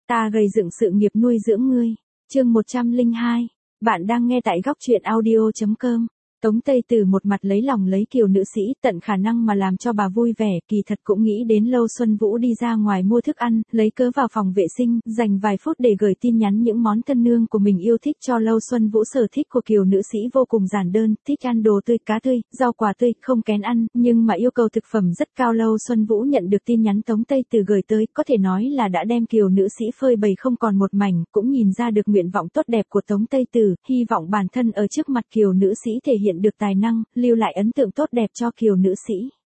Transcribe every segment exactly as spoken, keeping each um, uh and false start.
Ta gầy dựng sự nghiệp nuôi dưỡng ngươi. Chương một trăm lẻ hai. Bạn đang nghe tại góc truyện audio chấm com. Tống Tây Từ một mặt lấy lòng lấy kiều nữ sĩ, tận khả năng mà làm cho bà vui vẻ, kỳ thật cũng nghĩ đến Lâu Xuân Vũ đi ra ngoài mua thức ăn, lấy cớ vào phòng vệ sinh, dành vài phút để gửi tin nhắn những món thân nương của mình yêu thích cho Lâu Xuân Vũ. Sở thích của kiều nữ sĩ vô cùng giản đơn, thích ăn đồ tươi, cá tươi, rau quả tươi, không kén ăn, nhưng mà yêu cầu thực phẩm rất cao. Lâu Xuân Vũ nhận được tin nhắn Tống Tây Từ gửi tới, có thể nói là đã đem kiều nữ sĩ phơi bày không còn một mảnh, cũng nhìn ra được nguyện vọng tốt đẹp của Tống Tây Từ, hy vọng bản thân ở trước mặt kiều nữ sĩ thể hiện được tài năng, lưu lại ấn tượng tốt đẹp cho kiều nữ sĩ.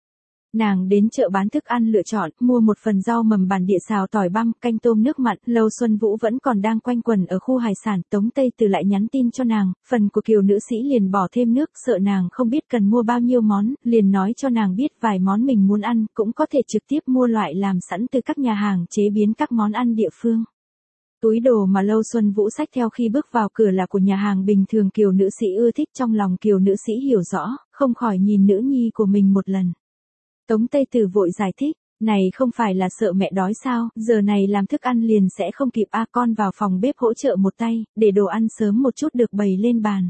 Nàng đến chợ bán thức ăn lựa chọn, mua một phần rau mầm bản địa xào tỏi băm, canh tôm nước mặn. Lâu Xuân Vũ vẫn còn đang quanh quẩn ở khu hải sản, Tống Tây Từ lại nhắn tin cho nàng, phần của kiều nữ sĩ liền bỏ thêm nước, sợ nàng không biết cần mua bao nhiêu món, liền nói cho nàng biết vài món mình muốn ăn, cũng có thể trực tiếp mua loại làm sẵn từ các nhà hàng chế biến các món ăn địa phương. Túi đồ mà Lâu Xuân Vũ xách theo khi bước vào cửa là của nhà hàng bình thường kiều nữ sĩ ưa thích, trong lòng kiều nữ sĩ hiểu rõ, không khỏi nhìn nữ nhi của mình một lần. Tống Tây Từ vội giải thích, này không phải là sợ mẹ đói sao, giờ này làm thức ăn liền sẽ không kịp a, con vào phòng bếp hỗ trợ một tay, để đồ ăn sớm một chút được bày lên bàn.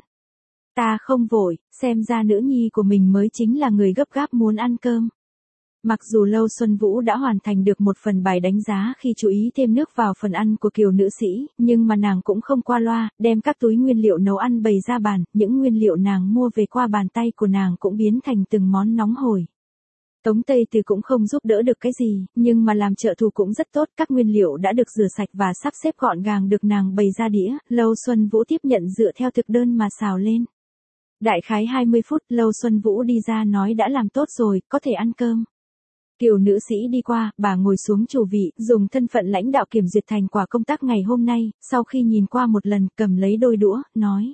Ta không vội, xem ra nữ nhi của mình mới chính là người gấp gáp muốn ăn cơm. Mặc dù Lâu Xuân Vũ đã hoàn thành được một phần bài đánh giá khi chú ý thêm nước vào phần ăn của kiều nữ sĩ, nhưng mà nàng cũng không qua loa, đem các túi nguyên liệu nấu ăn bày ra bàn, những nguyên liệu nàng mua về qua bàn tay của nàng cũng biến thành từng món nóng hổi. Tống Tây Từ cũng không giúp đỡ được cái gì, nhưng mà làm trợ thủ cũng rất tốt, các nguyên liệu đã được rửa sạch và sắp xếp gọn gàng được nàng bày ra đĩa, Lâu Xuân Vũ tiếp nhận dựa theo thực đơn mà xào lên. Đại khái hai mươi phút, Lâu Xuân Vũ đi ra nói đã làm tốt rồi, có thể ăn cơm. Kiều nữ sĩ đi qua, bà ngồi xuống chủ vị, dùng thân phận lãnh đạo kiểm duyệt thành quả công tác ngày hôm nay, sau khi nhìn qua một lần, cầm lấy đôi đũa, nói.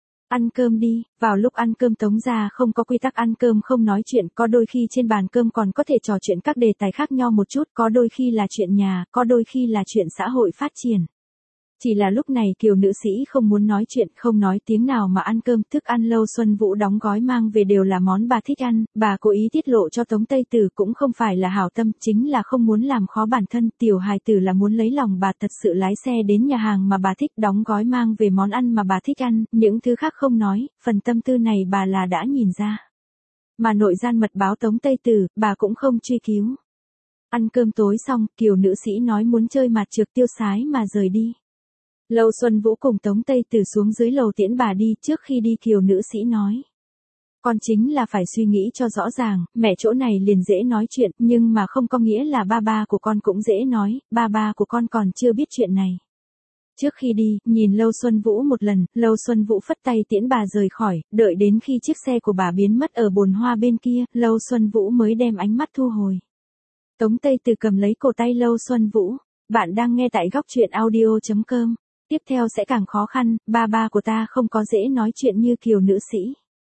Ăn cơm đi. Vào lúc ăn cơm Tống gia không có quy tắc ăn cơm không nói chuyện, có đôi khi trên bàn cơm còn có thể trò chuyện các đề tài khác nhau một chút, có đôi khi là chuyện nhà, có đôi khi là chuyện xã hội phát triển. Chỉ là lúc này kiều nữ sĩ không muốn nói chuyện, không nói tiếng nào mà ăn cơm, thức ăn Lâu Xuân Vũ đóng gói mang về đều là món bà thích ăn, bà cố ý tiết lộ cho Tống Tây Từ cũng không phải là hảo tâm, chính là không muốn làm khó bản thân, tiểu hài tử là muốn lấy lòng bà, thật sự lái xe đến nhà hàng mà bà thích, đóng gói mang về món ăn mà bà thích ăn, những thứ khác không nói, phần tâm tư này bà là đã nhìn ra. Mà nội gian mật báo Tống Tây Từ, bà cũng không truy cứu. Ăn cơm tối xong, kiều nữ sĩ nói muốn chơi mạt trược tiêu sái mà rời đi. Lâu Xuân Vũ cùng Tống Tây Từ xuống dưới lầu tiễn bà đi, trước khi đi kiều nữ sĩ nói. Con chính là phải suy nghĩ cho rõ ràng, mẹ chỗ này liền dễ nói chuyện, nhưng mà không có nghĩa là ba ba của con cũng dễ nói, ba ba của con còn chưa biết chuyện này. Trước khi đi, nhìn Lâu Xuân Vũ một lần, Lâu Xuân Vũ phất tay tiễn bà rời khỏi, đợi đến khi chiếc xe của bà biến mất ở bồn hoa bên kia, Lâu Xuân Vũ mới đem ánh mắt thu hồi. Tống Tây Từ cầm lấy cổ tay Lâu Xuân Vũ. Bạn đang nghe tại góc truyện audio chấm com. Tiếp theo sẽ càng khó khăn, ba ba của ta không có dễ nói chuyện như kiều nữ sĩ.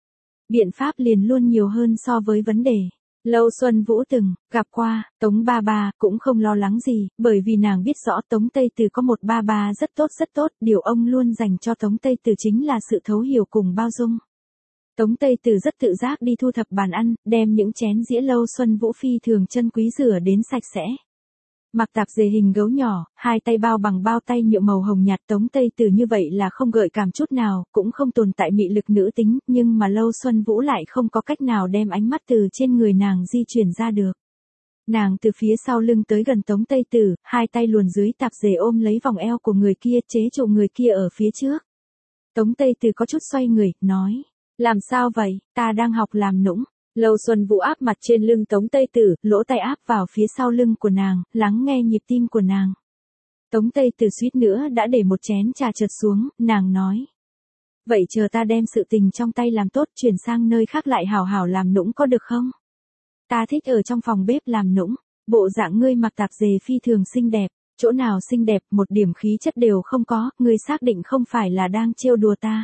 Biện pháp liền luôn nhiều hơn so với vấn đề. Lâu Xuân Vũ từng gặp qua, Tống ba ba cũng không lo lắng gì, bởi vì nàng biết rõ Tống Tây Từ có một ba ba rất tốt rất tốt, điều ông luôn dành cho Tống Tây Từ chính là sự thấu hiểu cùng bao dung. Tống Tây Từ rất tự giác đi thu thập bàn ăn, đem những chén dĩa Lâu Xuân Vũ phi thường chân quý rửa đến sạch sẽ. Mặc tạp dề hình gấu nhỏ, hai tay bao bằng bao tay nhựa màu hồng nhạt, Tống Tây Từ như vậy là không gợi cảm chút nào, cũng không tồn tại mị lực nữ tính, nhưng mà Lâu Xuân Vũ lại không có cách nào đem ánh mắt từ trên người nàng di chuyển ra được. Nàng từ phía sau lưng tới gần Tống Tây Từ, hai tay luồn dưới tạp dề ôm lấy vòng eo của người kia, chế trụ người kia ở phía trước. Tống Tây Từ có chút xoay người, nói, làm sao vậy, ta đang học làm nũng. Lâu Xuân Vũ áp mặt trên lưng Tống Tây Từ, lỗ tai áp vào phía sau lưng của nàng, lắng nghe nhịp tim của nàng. Tống Tây Từ suýt nữa đã để một chén trà trượt xuống, nàng nói. Vậy chờ ta đem sự tình trong tay làm tốt, chuyển sang nơi khác lại hảo hảo làm nũng có được không? Ta thích ở trong phòng bếp làm nũng, bộ dạng ngươi mặc tạp dề phi thường xinh đẹp, chỗ nào xinh đẹp, một điểm khí chất đều không có, ngươi xác định không phải là đang trêu đùa ta.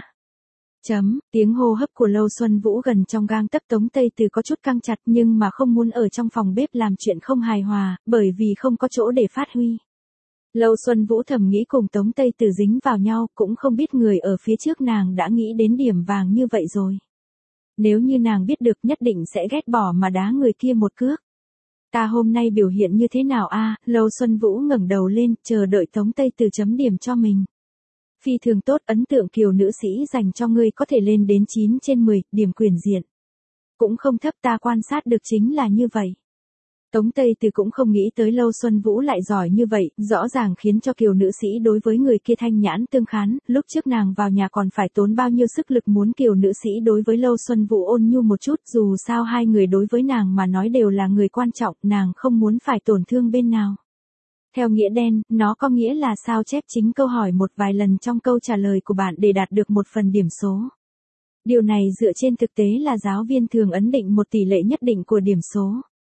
Chấm, tiếng hô hấp của Lâu Xuân Vũ gần trong gang tấc, Tống Tây Từ có chút căng chặt nhưng mà không muốn ở trong phòng bếp làm chuyện không hài hòa, bởi vì không có chỗ để phát huy. Lâu Xuân Vũ thầm nghĩ cùng Tống Tây Từ dính vào nhau, cũng không biết người ở phía trước nàng đã nghĩ đến điểm vàng như vậy rồi. Nếu như nàng biết được nhất định sẽ ghét bỏ mà đá người kia một cước. Ta hôm nay biểu hiện như thế nào a? Lâu Xuân Vũ ngẩng đầu lên, chờ đợi Tống Tây Từ chấm điểm cho mình. Phi thường tốt, ấn tượng kiều nữ sĩ dành cho ngươi có thể lên đến chín trên mười, điểm quyển diện. Cũng không thấp, ta quan sát được chính là như vậy. Tống Tây Từ cũng không nghĩ tới Lâu Xuân Vũ lại giỏi như vậy, rõ ràng khiến cho kiều nữ sĩ đối với người kia thanh nhãn tương khán, lúc trước nàng vào nhà còn phải tốn bao nhiêu sức lực muốn kiều nữ sĩ đối với Lâu Xuân Vũ ôn nhu một chút, dù sao hai người đối với nàng mà nói đều là người quan trọng, nàng không muốn phải tổn thương bên nào. Theo nghĩa đen, nó có nghĩa là sao chép chính câu hỏi một vài lần trong câu trả lời của bạn để đạt được một phần điểm số. Điều này dựa trên thực tế là giáo viên thường ấn định một tỷ lệ nhất định của điểm số.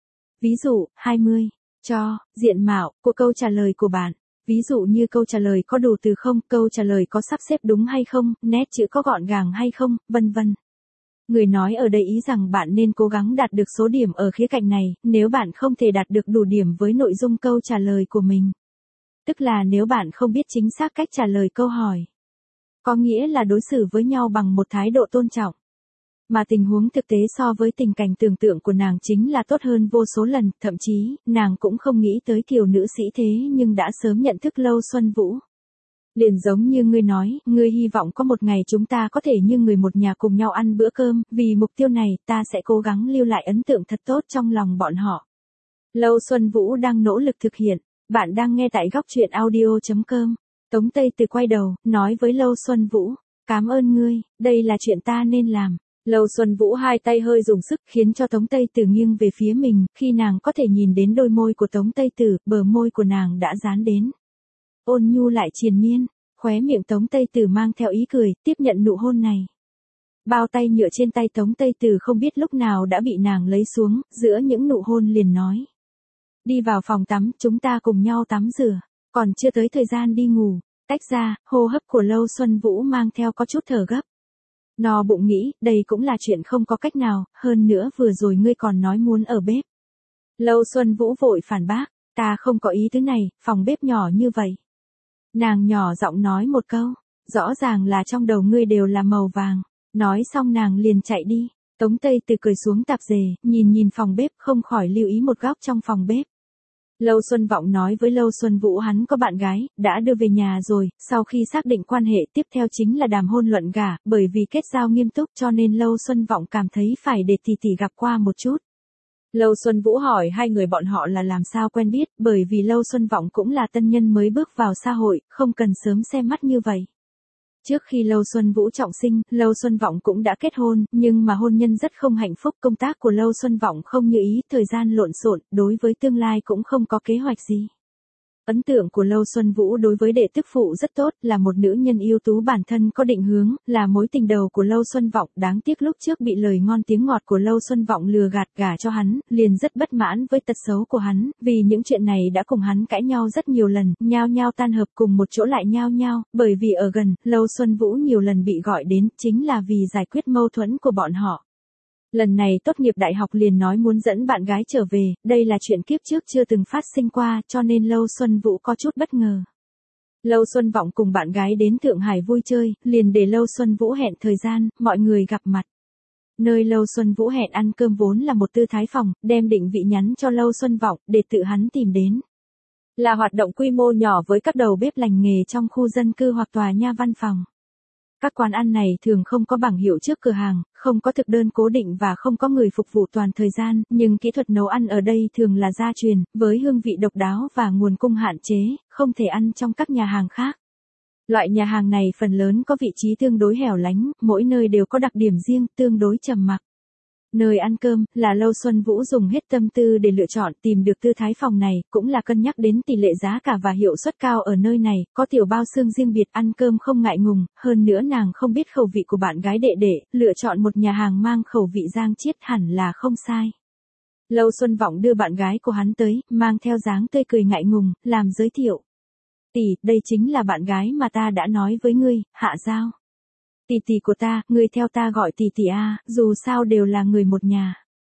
Ví dụ, hai mươi, cho, diện mạo, của câu trả lời của bạn. Ví dụ như câu trả lời có đủ từ không, câu trả lời có sắp xếp đúng hay không, nét chữ có gọn gàng hay không, vân vân. Người nói ở đây ý rằng bạn nên cố gắng đạt được số điểm ở khía cạnh này, nếu bạn không thể đạt được đủ điểm với nội dung câu trả lời của mình. Tức là nếu bạn không biết chính xác cách trả lời câu hỏi. Có nghĩa là đối xử với nhau bằng một thái độ tôn trọng. Mà tình huống thực tế so với tình cảnh tưởng tượng của nàng chính là tốt hơn vô số lần, thậm chí, nàng cũng không nghĩ tới kiều nữ sĩ thế nhưng đã sớm nhận thức Lâu Xuân Vũ. Liền giống như ngươi nói, ngươi hy vọng có một ngày chúng ta có thể như người một nhà cùng nhau ăn bữa cơm, vì mục tiêu này ta sẽ cố gắng lưu lại ấn tượng thật tốt trong lòng bọn họ. Lâu Xuân Vũ đang nỗ lực thực hiện, bạn đang nghe tại góc truyện audio chấm com. Tống Tây Từ quay đầu, nói với Lâu Xuân Vũ, cảm ơn ngươi, đây là chuyện ta nên làm. Lâu Xuân Vũ hai tay hơi dùng sức khiến cho Tống Tây Từ nghiêng về phía mình, khi nàng có thể nhìn đến đôi môi của Tống Tây Từ, bờ môi của nàng đã dán đến. Ôn nhu lại triền miên, khóe miệng Tống Tây Từ mang theo ý cười, tiếp nhận nụ hôn này. Bao tay nhựa trên tay Tống Tây Từ không biết lúc nào đã bị nàng lấy xuống, giữa những nụ hôn liền nói. Đi vào phòng tắm, chúng ta cùng nhau tắm rửa, còn chưa tới thời gian đi ngủ. Tách ra, hô hấp của Lâu Xuân Vũ mang theo có chút thở gấp. No bụng nghĩ, đây cũng là chuyện không có cách nào, hơn nữa vừa rồi ngươi còn nói muốn ở bếp. Lâu Xuân Vũ vội phản bác, ta không có ý thứ này, phòng bếp nhỏ như vậy. Nàng nhỏ giọng nói một câu, rõ ràng là trong đầu ngươi đều là màu vàng. Nói xong nàng liền chạy đi. Tống Tây Từ cười xuống tạp dề, nhìn nhìn phòng bếp không khỏi lưu ý một góc trong phòng bếp. Lâu Xuân Vọng nói với Lâu Xuân Vũ hắn có bạn gái, đã đưa về nhà rồi, sau khi xác định quan hệ tiếp theo chính là đàm hôn luận gả, bởi vì kết giao nghiêm túc cho nên Lâu Xuân Vọng cảm thấy phải để tỷ tỷ gặp qua một chút. Lâu Xuân Vũ hỏi hai người bọn họ là làm sao quen biết, bởi vì Lâu Xuân Vọng cũng là tân nhân mới bước vào xã hội, không cần sớm xem mắt như vậy. Trước khi Lâu Xuân Vũ trọng sinh, Lâu Xuân Vọng cũng đã kết hôn, nhưng mà hôn nhân rất không hạnh phúc, công tác của Lâu Xuân Vọng không như ý, thời gian lộn xộn, đối với tương lai cũng không có kế hoạch gì. Ấn tượng của Lâu Xuân Vũ đối với đệ tức phụ rất tốt, là một nữ nhân ưu tú bản thân có định hướng, là mối tình đầu của Lâu Xuân Vọng, đáng tiếc lúc trước bị lời ngon tiếng ngọt của Lâu Xuân Vọng lừa gạt gả cho hắn, liền rất bất mãn với tật xấu của hắn, vì những chuyện này đã cùng hắn cãi nhau rất nhiều lần, nhao nhao tan hợp cùng một chỗ lại nhao nhao, bởi vì ở gần, Lâu Xuân Vũ nhiều lần bị gọi đến, chính là vì giải quyết mâu thuẫn của bọn họ. Lần này tốt nghiệp đại học liền nói muốn dẫn bạn gái trở về, đây là chuyện kiếp trước chưa từng phát sinh qua, cho nên Lâu Xuân Vũ có chút bất ngờ. Lâu Xuân Vọng cùng bạn gái đến Thượng Hải vui chơi, liền để Lâu Xuân Vũ hẹn thời gian, mọi người gặp mặt. Nơi Lâu Xuân Vũ hẹn ăn cơm vốn là một tư thái phòng, đem định vị nhắn cho Lâu Xuân Vọng, để tự hắn tìm đến. Là hoạt động quy mô nhỏ với các đầu bếp lành nghề trong khu dân cư hoặc tòa nhà văn phòng. Các quán ăn này thường không có bảng hiệu trước cửa hàng, không có thực đơn cố định và không có người phục vụ toàn thời gian, nhưng kỹ thuật nấu ăn ở đây thường là gia truyền, với hương vị độc đáo và nguồn cung hạn chế, không thể ăn trong các nhà hàng khác. Loại nhà hàng này phần lớn có vị trí tương đối hẻo lánh, mỗi nơi đều có đặc điểm riêng, tương đối trầm mặc. Nơi ăn cơm, là Lâu Xuân Vũ dùng hết tâm tư để lựa chọn tìm được tư thái phòng này, cũng là cân nhắc đến tỷ lệ giá cả và hiệu suất cao ở nơi này, có tiểu bao xương riêng biệt ăn cơm không ngại ngùng, hơn nữa nàng không biết khẩu vị của bạn gái đệ đệ, lựa chọn một nhà hàng mang khẩu vị giang chiết hẳn là không sai. Lâu Xuân Vọng đưa bạn gái của hắn tới, mang theo dáng tươi cười ngại ngùng, làm giới thiệu. Tỷ, đây chính là bạn gái mà ta đã nói với ngươi, Hạ Giao. Tỷ tỷ của ta, ngươi theo ta gọi tỷ tỷ a, dù sao đều là người một nhà.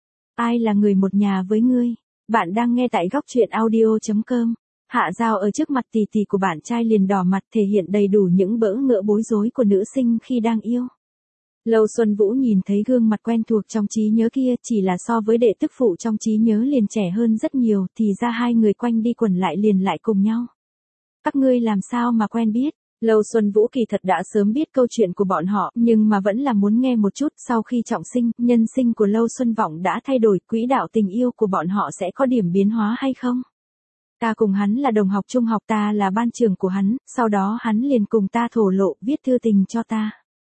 Ai là người một nhà với ngươi? Bạn đang nghe tại góc truyện audio chấm com. Hạ Giao ở trước mặt tỷ tỷ của bạn trai liền đỏ mặt thể hiện đầy đủ những bỡ ngỡ bối rối của nữ sinh khi đang yêu. Lâu Xuân Vũ nhìn thấy gương mặt quen thuộc trong trí nhớ kia, chỉ là so với đệ tức phụ trong trí nhớ liền trẻ hơn rất nhiều, thì ra hai người quanh đi quẩn lại liền lại cùng nhau. Các ngươi làm sao mà quen biết? Lâu Xuân Vũ kỳ thật đã sớm biết câu chuyện của bọn họ, nhưng mà vẫn là muốn nghe một chút. Sau khi trọng sinh, nhân sinh của Lâu Xuân Vọng đã thay đổi, quỹ đạo tình yêu của bọn họ sẽ có điểm biến hóa hay không? Ta cùng hắn là đồng học trung học, ta là ban trưởng của hắn, sau đó hắn liền cùng ta thổ lộ, viết thư tình cho ta.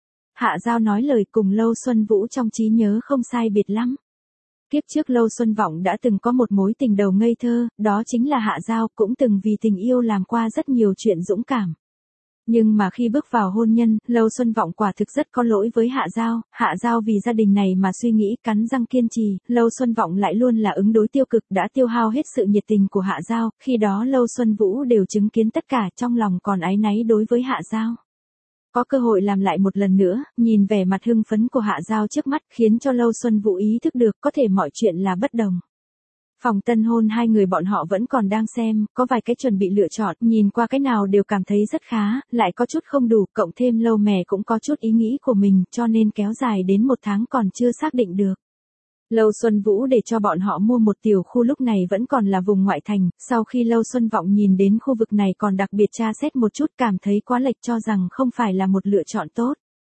Hạ Giao nói lời cùng Lâu Xuân Vũ trong trí nhớ không sai biệt lắm. Kiếp trước Lâu Xuân Vọng đã từng có một mối tình đầu ngây thơ, đó chính là Hạ Giao, cũng từng vì tình yêu làm qua rất nhiều chuyện dũng cảm. Nhưng mà khi bước vào hôn nhân, Lâu Xuân Vọng quả thực rất có lỗi với Hạ Giao, Hạ Giao vì gia đình này mà suy nghĩ, cắn răng kiên trì, Lâu Xuân Vọng lại luôn là ứng đối tiêu cực, đã tiêu hao hết sự nhiệt tình của Hạ Giao, khi đó Lâu Xuân Vũ đều chứng kiến tất cả, trong lòng còn áy náy đối với Hạ Giao. Có cơ hội làm lại một lần nữa, nhìn vẻ mặt hưng phấn của Hạ Giao trước mắt, khiến cho Lâu Xuân Vũ ý thức được có thể mọi chuyện là bất đồng. Phòng tân hôn hai người bọn họ vẫn còn đang xem, có vài cái chuẩn bị lựa chọn, nhìn qua cái nào đều cảm thấy rất khá, lại có chút không đủ, cộng thêm Lâu mẹ cũng có chút ý nghĩ của mình, cho nên kéo dài đến một tháng còn chưa xác định được. Lâu Xuân Vũ để cho bọn họ mua một tiểu khu, lúc này vẫn còn là vùng ngoại thành, sau khi Lâu Xuân Vọng nhìn đến khu vực này còn đặc biệt tra xét một chút, cảm thấy quá lệch, cho rằng không phải là một lựa chọn tốt.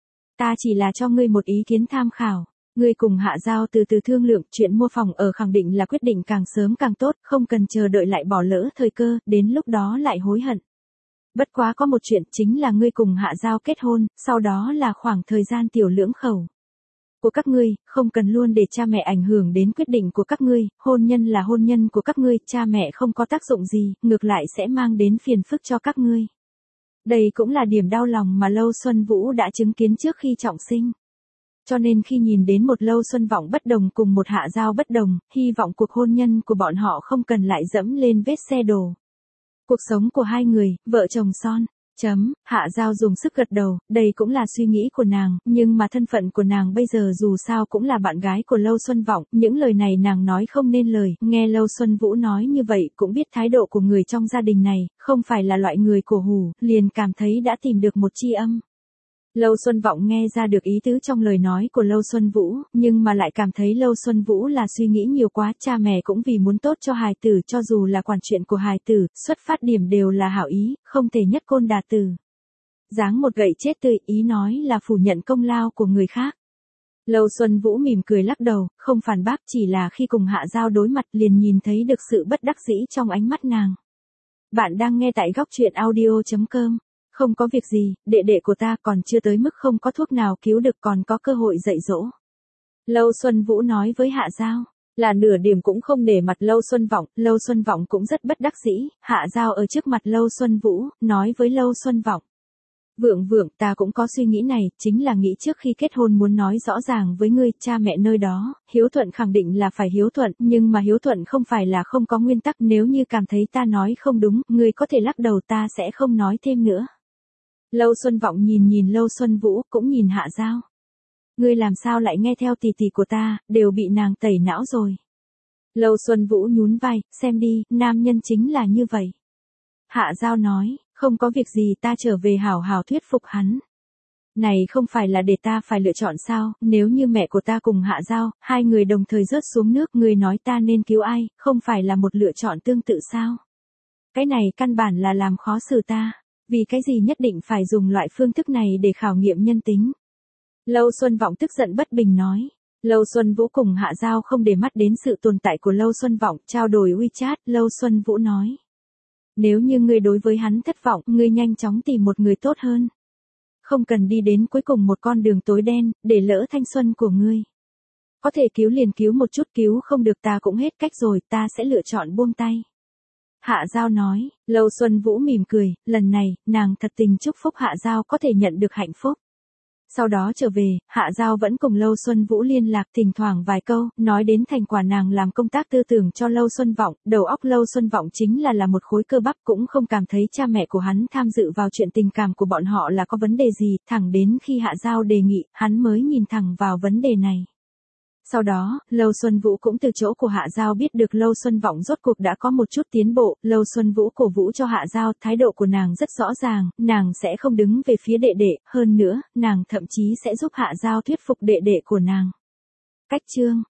Ta chỉ là cho ngươi một ý kiến tham khảo. Ngươi cùng Hạ Giao từ từ thương lượng, chuyện mua phòng ở khẳng định là quyết định càng sớm càng tốt, không cần chờ đợi lại bỏ lỡ thời cơ, đến lúc đó lại hối hận. Bất quá có một chuyện, chính là ngươi cùng Hạ Giao kết hôn, sau đó là khoảng thời gian tiểu lưỡng khẩu của các ngươi, không cần luôn để cha mẹ ảnh hưởng đến quyết định của các ngươi, hôn nhân là hôn nhân của các ngươi, cha mẹ không có tác dụng gì, ngược lại sẽ mang đến phiền phức cho các ngươi. Đây cũng là điểm đau lòng mà Lâu Xuân Vũ đã chứng kiến trước khi trọng sinh. Cho nên khi nhìn đến một Lâu Xuân Vọng bất đồng cùng một Hạ Giao bất đồng, hy vọng cuộc hôn nhân của bọn họ không cần lại dẫm lên vết xe đổ. Cuộc sống của hai người, vợ chồng son. Chấm, Hạ Giao dùng sức gật đầu, đây cũng là suy nghĩ của nàng, nhưng mà thân phận của nàng bây giờ dù sao cũng là bạn gái của Lâu Xuân Vọng, những lời này nàng nói không nên lời, nghe Lâu Xuân Vũ nói như vậy cũng biết thái độ của người trong gia đình này, không phải là loại người cổ hủ, liền cảm thấy đã tìm được một tri âm. Lâu Xuân Vọng nghe ra được ý tứ trong lời nói của Lâu Xuân Vũ, nhưng mà lại cảm thấy Lâu Xuân Vũ là suy nghĩ nhiều quá, cha mẹ cũng vì muốn tốt cho hài tử, cho dù là quản chuyện của hài tử, xuất phát điểm đều là hảo ý, không thể nhất côn đà tử. Giáng một gậy chết tươi, ý nói là phủ nhận công lao của người khác. Lâu Xuân Vũ mỉm cười lắc đầu, không phản bác, chỉ là khi cùng Hạ Giao đối mặt liền nhìn thấy được sự bất đắc dĩ trong ánh mắt nàng. Bạn đang nghe tại góc truyện audio chấm com. Không có việc gì, đệ đệ của ta còn chưa tới mức không có thuốc nào cứu được, còn có cơ hội dạy dỗ. Lâu Xuân Vũ nói với Hạ Giao, là nửa điểm cũng không để mặt Lâu Xuân Vọng, Lâu Xuân Vọng cũng rất bất đắc dĩ, Hạ Giao ở trước mặt Lâu Xuân Vũ, nói với Lâu Xuân Vọng. Vượng vượng, ta cũng có suy nghĩ này, chính là nghĩ trước khi kết hôn muốn nói rõ ràng với ngươi, cha mẹ nơi đó, hiếu thuận khẳng định là phải hiếu thuận, nhưng mà hiếu thuận không phải là không có nguyên tắc, nếu như cảm thấy ta nói không đúng, ngươi có thể lắc đầu, ta sẽ không nói thêm nữa. Lâu Xuân Vọng nhìn nhìn Lâu Xuân Vũ, cũng nhìn Hạ Giao. Ngươi làm sao lại nghe theo tỷ tỷ của ta, đều bị nàng tẩy não rồi. Lâu Xuân Vũ nhún vai, xem đi, nam nhân chính là như vậy. Hạ Giao nói, không có việc gì, ta trở về hảo hảo thuyết phục hắn. Này không phải là để ta phải lựa chọn sao, nếu như mẹ của ta cùng Hạ Giao, hai người đồng thời rớt xuống nước, ngươi nói ta nên cứu ai, không phải là một lựa chọn tương tự sao? Cái này căn bản là làm khó xử ta. Vì cái gì nhất định phải dùng loại phương thức này để khảo nghiệm nhân tính? Lâu Xuân Vọng tức giận bất bình nói. Lâu Xuân Vũ cùng Hạ Giao không để mắt đến sự tồn tại của Lâu Xuân Vọng, trao đổi WeChat, Lâu Xuân Vũ nói. Nếu như ngươi đối với hắn thất vọng, ngươi nhanh chóng tìm một người tốt hơn. Không cần đi đến cuối cùng một con đường tối đen, để lỡ thanh xuân của ngươi. Có thể cứu liền cứu một chút, cứu không được ta cũng hết cách rồi, ta sẽ lựa chọn buông tay. Hạ Giao nói, Lâu Xuân Vũ mỉm cười, lần này, nàng thật tình chúc phúc Hạ Giao có thể nhận được hạnh phúc. Sau đó trở về, Hạ Giao vẫn cùng Lâu Xuân Vũ liên lạc, thỉnh thoảng vài câu, nói đến thành quả nàng làm công tác tư tưởng cho Lâu Xuân Vọng, đầu óc Lâu Xuân Vọng chính là là một khối cơ bắp, cũng không cảm thấy cha mẹ của hắn tham dự vào chuyện tình cảm của bọn họ là có vấn đề gì, thẳng đến khi Hạ Giao đề nghị, hắn mới nhìn thẳng vào vấn đề này. Sau đó, Lâu Xuân Vũ cũng từ chỗ của Hạ Giao biết được Lâu Xuân Vọng rốt cuộc đã có một chút tiến bộ, Lâu Xuân Vũ cổ vũ cho Hạ Giao, thái độ của nàng rất rõ ràng, nàng sẽ không đứng về phía đệ đệ, hơn nữa, nàng thậm chí sẽ giúp Hạ Giao thuyết phục đệ đệ của nàng. Cách chương